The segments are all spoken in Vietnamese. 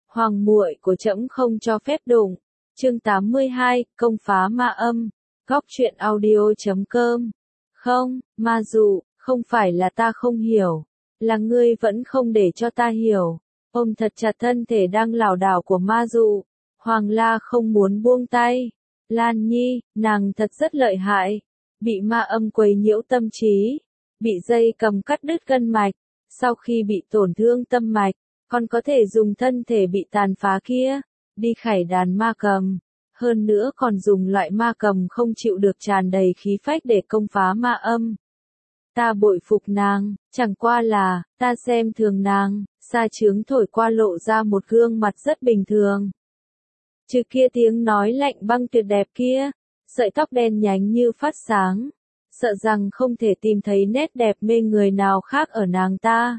Hoàng muội của trẫm không cho phép đụng. Chương 82, công phá ma âm. Góc truyện audio.com. Không, ma dụ, không phải là ta không hiểu, là ngươi vẫn không để cho ta hiểu. Ôm thật chặt thân thể đang lảo đảo của ma dụ. Hoàng La không muốn buông tay. Lan Nhi, nàng thật rất lợi hại. Bị ma âm quấy nhiễu tâm trí. Bị dây cầm cắt đứt gân mạch. Sau khi bị tổn thương tâm mạch, còn có thể dùng thân thể bị tàn phá kia, đi khải đàn ma cầm. Hơn nữa còn dùng loại ma cầm không chịu được tràn đầy khí phách để công phá ma âm. Ta bội phục nàng, chẳng qua là, ta xem thường nàng, sa chướng thổi qua lộ ra một gương mặt rất bình thường. Trừ kia tiếng nói lạnh băng tuyệt đẹp kia, sợi tóc đen nhánh như phát sáng, sợ rằng không thể tìm thấy nét đẹp mê người nào khác ở nàng ta.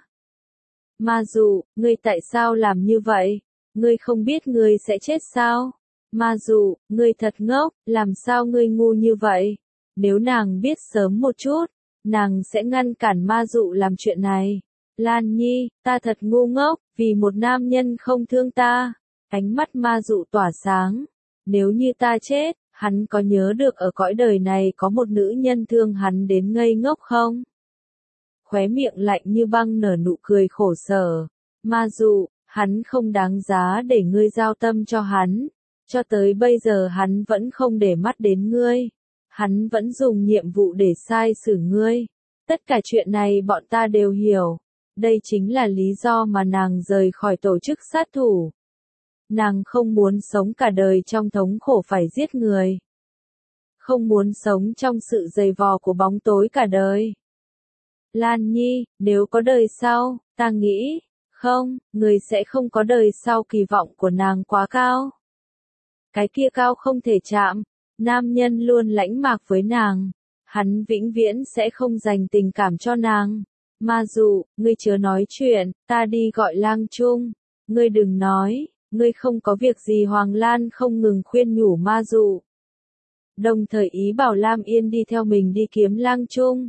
Ma dụ, ngươi tại sao làm như vậy? Ngươi không biết ngươi sẽ chết sao? Ma dụ, ngươi thật ngốc, làm sao ngươi ngu như vậy? Nếu nàng biết sớm một chút, nàng sẽ ngăn cản ma dụ làm chuyện này. Lan Nhi, ta thật ngu ngốc, vì một nam nhân không thương ta. Ánh mắt ma dụ tỏa sáng. Nếu như ta chết, hắn có nhớ được ở cõi đời này có một nữ nhân thương hắn đến ngây ngốc không? Khóe miệng lạnh như băng nở nụ cười khổ sở. Ma dụ, hắn không đáng giá để ngươi giao tâm cho hắn. Cho tới bây giờ hắn vẫn không để mắt đến ngươi. Hắn vẫn dùng nhiệm vụ để sai xử ngươi. Tất cả chuyện này bọn ta đều hiểu. Đây chính là lý do mà nàng rời khỏi tổ chức sát thủ. Nàng không muốn sống cả đời trong thống khổ phải giết người. Không muốn sống trong sự dày vò của bóng tối cả đời. Lan Nhi, nếu có đời sau, ta nghĩ, không, người sẽ không có đời sau. Kỳ vọng của nàng quá cao. Cái kia cao không thể chạm, nam nhân luôn lãnh mạc với nàng. Hắn vĩnh viễn sẽ không dành tình cảm cho nàng. Ma dụ, ngươi chớ nói chuyện, ta đi gọi Lang Trung. Ngươi đừng nói, ngươi không có việc gì. Hoàng Lan không ngừng khuyên nhủ ma dụ. Đồng thời ý bảo Lam Yên đi theo mình đi kiếm Lang Trung.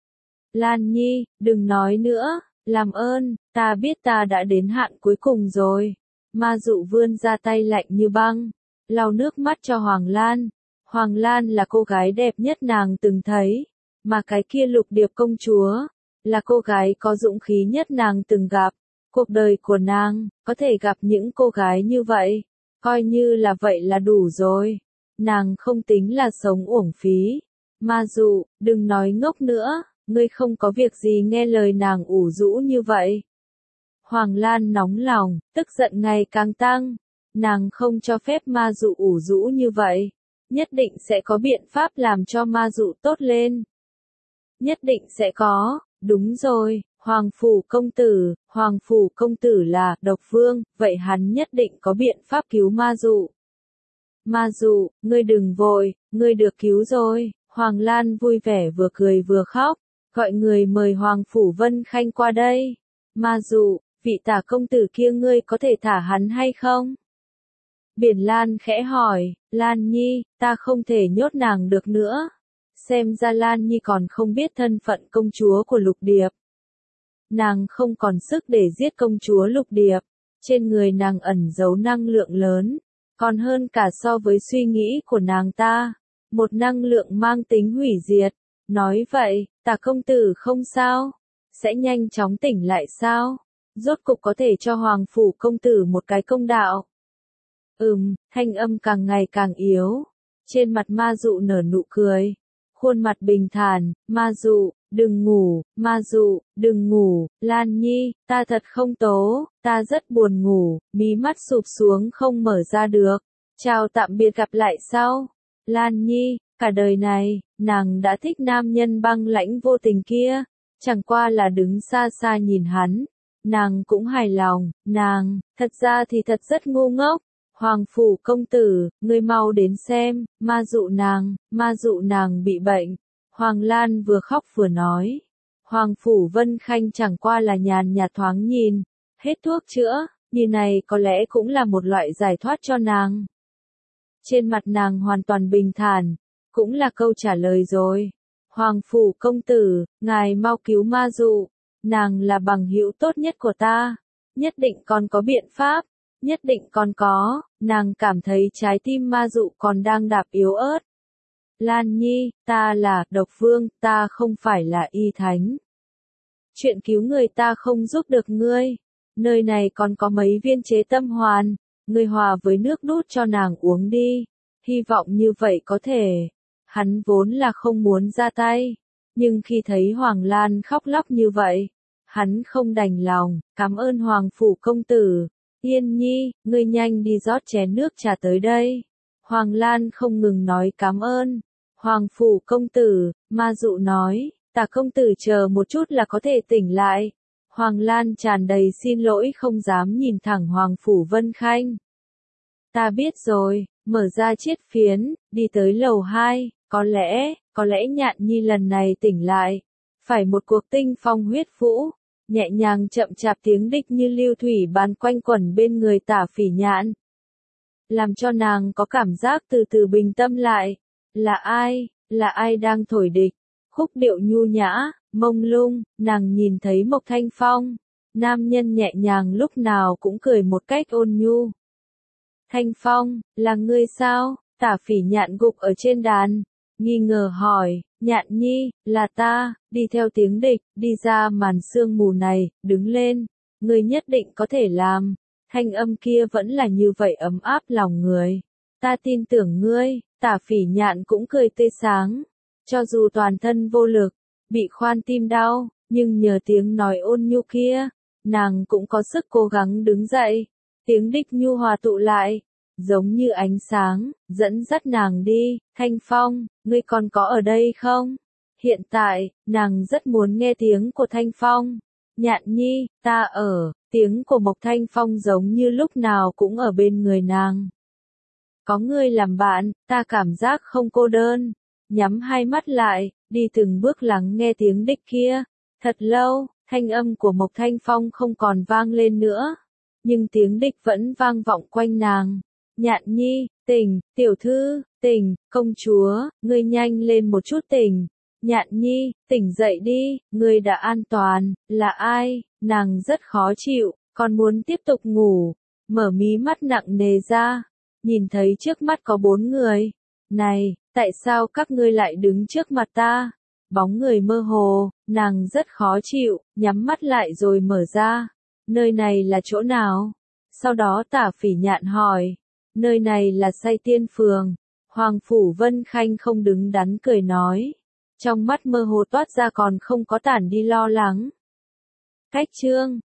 Lan Nhi, đừng nói nữa, làm ơn, ta biết ta đã đến hạn cuối cùng rồi. Ma dụ vươn ra tay lạnh như băng, lau nước mắt cho Hoàng Lan. Hoàng Lan là cô gái đẹp nhất nàng từng thấy, mà cái kia Lục Điệp công chúa, là cô gái có dũng khí nhất nàng từng gặp. Cuộc đời của nàng, có thể gặp những cô gái như vậy, coi như là vậy là đủ rồi. Nàng không tính là sống uổng phí. Ma dụ, đừng nói ngốc nữa. Ngươi không có việc gì nghe lời nàng ủ rũ như vậy. Hoàng Lan nóng lòng, tức giận ngày càng tăng. Nàng không cho phép ma dụ ủ rũ như vậy. Nhất định sẽ có biện pháp làm cho ma dụ tốt lên. Nhất định sẽ có, đúng rồi, Hoàng Phủ công tử là độc vương, vậy hắn nhất định có biện pháp cứu ma dụ. Ma dụ, ngươi đừng vội, ngươi được cứu rồi. Hoàng Lan vui vẻ vừa cười vừa khóc. Gọi người mời Hoàng Phủ Vân Khanh qua đây. Ma dụ, vị tả công tử kia ngươi có thể thả hắn hay không? Biển Lan khẽ hỏi, Lan Nhi, ta không thể nhốt nàng được nữa. Xem ra Lan Nhi còn không biết thân phận công chúa của Lục Điệp. Nàng không còn sức để giết công chúa Lục Điệp. Trên người nàng ẩn giấu năng lượng lớn, còn hơn cả so với suy nghĩ của nàng ta. Một năng lượng mang tính hủy diệt. Nói vậy, tả công tử không sao? Sẽ nhanh chóng tỉnh lại sao? Rốt cục có thể cho Hoàng Phủ công tử một cái công đạo. Thanh âm càng ngày càng yếu. Trên mặt ma dụ nở nụ cười. Khuôn mặt bình thản, ma dụ, đừng ngủ, ma dụ, đừng ngủ, Lan Nhi, ta thật không tố, ta rất buồn ngủ, mí mắt sụp xuống không mở ra được. Chào tạm biệt gặp lại sau. Lan Nhi, cả đời này, nàng đã thích nam nhân băng lãnh vô tình kia, chẳng qua là đứng xa xa nhìn hắn. Nàng cũng hài lòng, nàng, thật ra thì thật rất ngu ngốc. Hoàng Phủ công tử, ngươi mau đến xem, ma dụ nàng bị bệnh. Hoàng Lan vừa khóc vừa nói. Hoàng Phủ Vân Khanh chẳng qua là nhàn nhạt thoáng nhìn, hết thuốc chữa, như này có lẽ cũng là một loại giải thoát cho nàng. Trên mặt nàng hoàn toàn bình thản, cũng là câu trả lời rồi. Hoàng Phủ công tử, ngài mau cứu ma dụ, nàng là bằng hữu tốt nhất của ta, nhất định còn có biện pháp. Nhất định còn có, nàng cảm thấy trái tim ma dụ còn đang đạp yếu ớt. Lan Nhi, ta là độc vương, ta không phải là y thánh. Chuyện cứu người ta không giúp được ngươi. Nơi này còn có mấy viên chế tâm hoàn, ngươi hòa với nước đút cho nàng uống đi. Hy vọng như vậy có thể. Hắn vốn là không muốn ra tay, nhưng khi thấy Hoàng Lan khóc lóc như vậy, hắn không đành lòng, cảm ơn Hoàng phủ công tử. Yên Nhi, ngươi nhanh đi rót chén nước trà tới đây. Hoàng Lan không ngừng nói cảm ơn. Hoàng phủ công tử, ma dụ nói, Tả công tử chờ một chút là có thể tỉnh lại. Hoàng Lan tràn đầy xin lỗi không dám nhìn thẳng Hoàng phủ Vân Khanh. Ta biết rồi, mở ra chiết phiến, đi tới lầu 2, có lẽ Nhạn Nhi lần này tỉnh lại. Phải một cuộc tinh phong huyết vũ, nhẹ nhàng chậm chạp tiếng đích như lưu thủy bàn quanh quẩn bên người Tả Phỉ Nhạn. Làm cho nàng có cảm giác từ từ bình tâm lại. Là ai đang thổi địch? Khúc điệu nhu nhã, mông lung, nàng nhìn thấy Mộc Thanh Phong. Nam nhân nhẹ nhàng lúc nào cũng cười một cách ôn nhu. Thanh Phong, là ngươi sao? Tả Phỉ Nhạn gục ở trên đàn, nghi ngờ hỏi, Nhạn Nhi, là ta, đi theo tiếng địch, đi ra màn sương mù này, đứng lên, ngươi nhất định có thể làm. Thanh âm kia vẫn là như vậy ấm áp lòng người. Ta tin tưởng ngươi. Tả Phỉ Nhạn cũng cười tươi sáng. Cho dù toàn thân vô lực, bị khoan tim đau, nhưng nhờ tiếng nói ôn nhu kia, nàng cũng có sức cố gắng đứng dậy. Tiếng đích nhu hòa tụ lại, giống như ánh sáng, dẫn dắt nàng đi. Thanh Phong, ngươi còn có ở đây không? Hiện tại, nàng rất muốn nghe tiếng của Thanh Phong. Nhạn Nhi, ta ở. Tiếng của Mộc Thanh Phong giống như lúc nào cũng ở bên người nàng. Có ngươi làm bạn, ta cảm giác không cô đơn. Nhắm hai mắt lại, đi từng bước lắng nghe tiếng đích kia. Thật lâu, thanh âm của Mộc Thanh Phong không còn vang lên nữa. Nhưng tiếng đích vẫn vang vọng quanh nàng. Nhạn Nhi, tỉnh, tiểu thư, tỉnh, công chúa, ngươi nhanh lên một chút tỉnh. Nhạn Nhi, tỉnh dậy đi, ngươi đã an toàn, là ai? Nàng rất khó chịu, còn muốn tiếp tục ngủ. Mở mí mắt nặng nề ra, nhìn thấy trước mắt có 4 người. Này, tại sao các ngươi lại đứng trước mặt ta? Bóng người mơ hồ, nàng rất khó chịu, nhắm mắt lại rồi mở ra. Nơi này là chỗ nào? Sau đó Tả Phỉ Nhạn hỏi. Nơi này là Say Tiên Phường. Hoàng phủ Vân Khanh không đứng đắn cười nói. Trong mắt mơ hồ toát ra còn không có tản đi lo lắng. Cách chương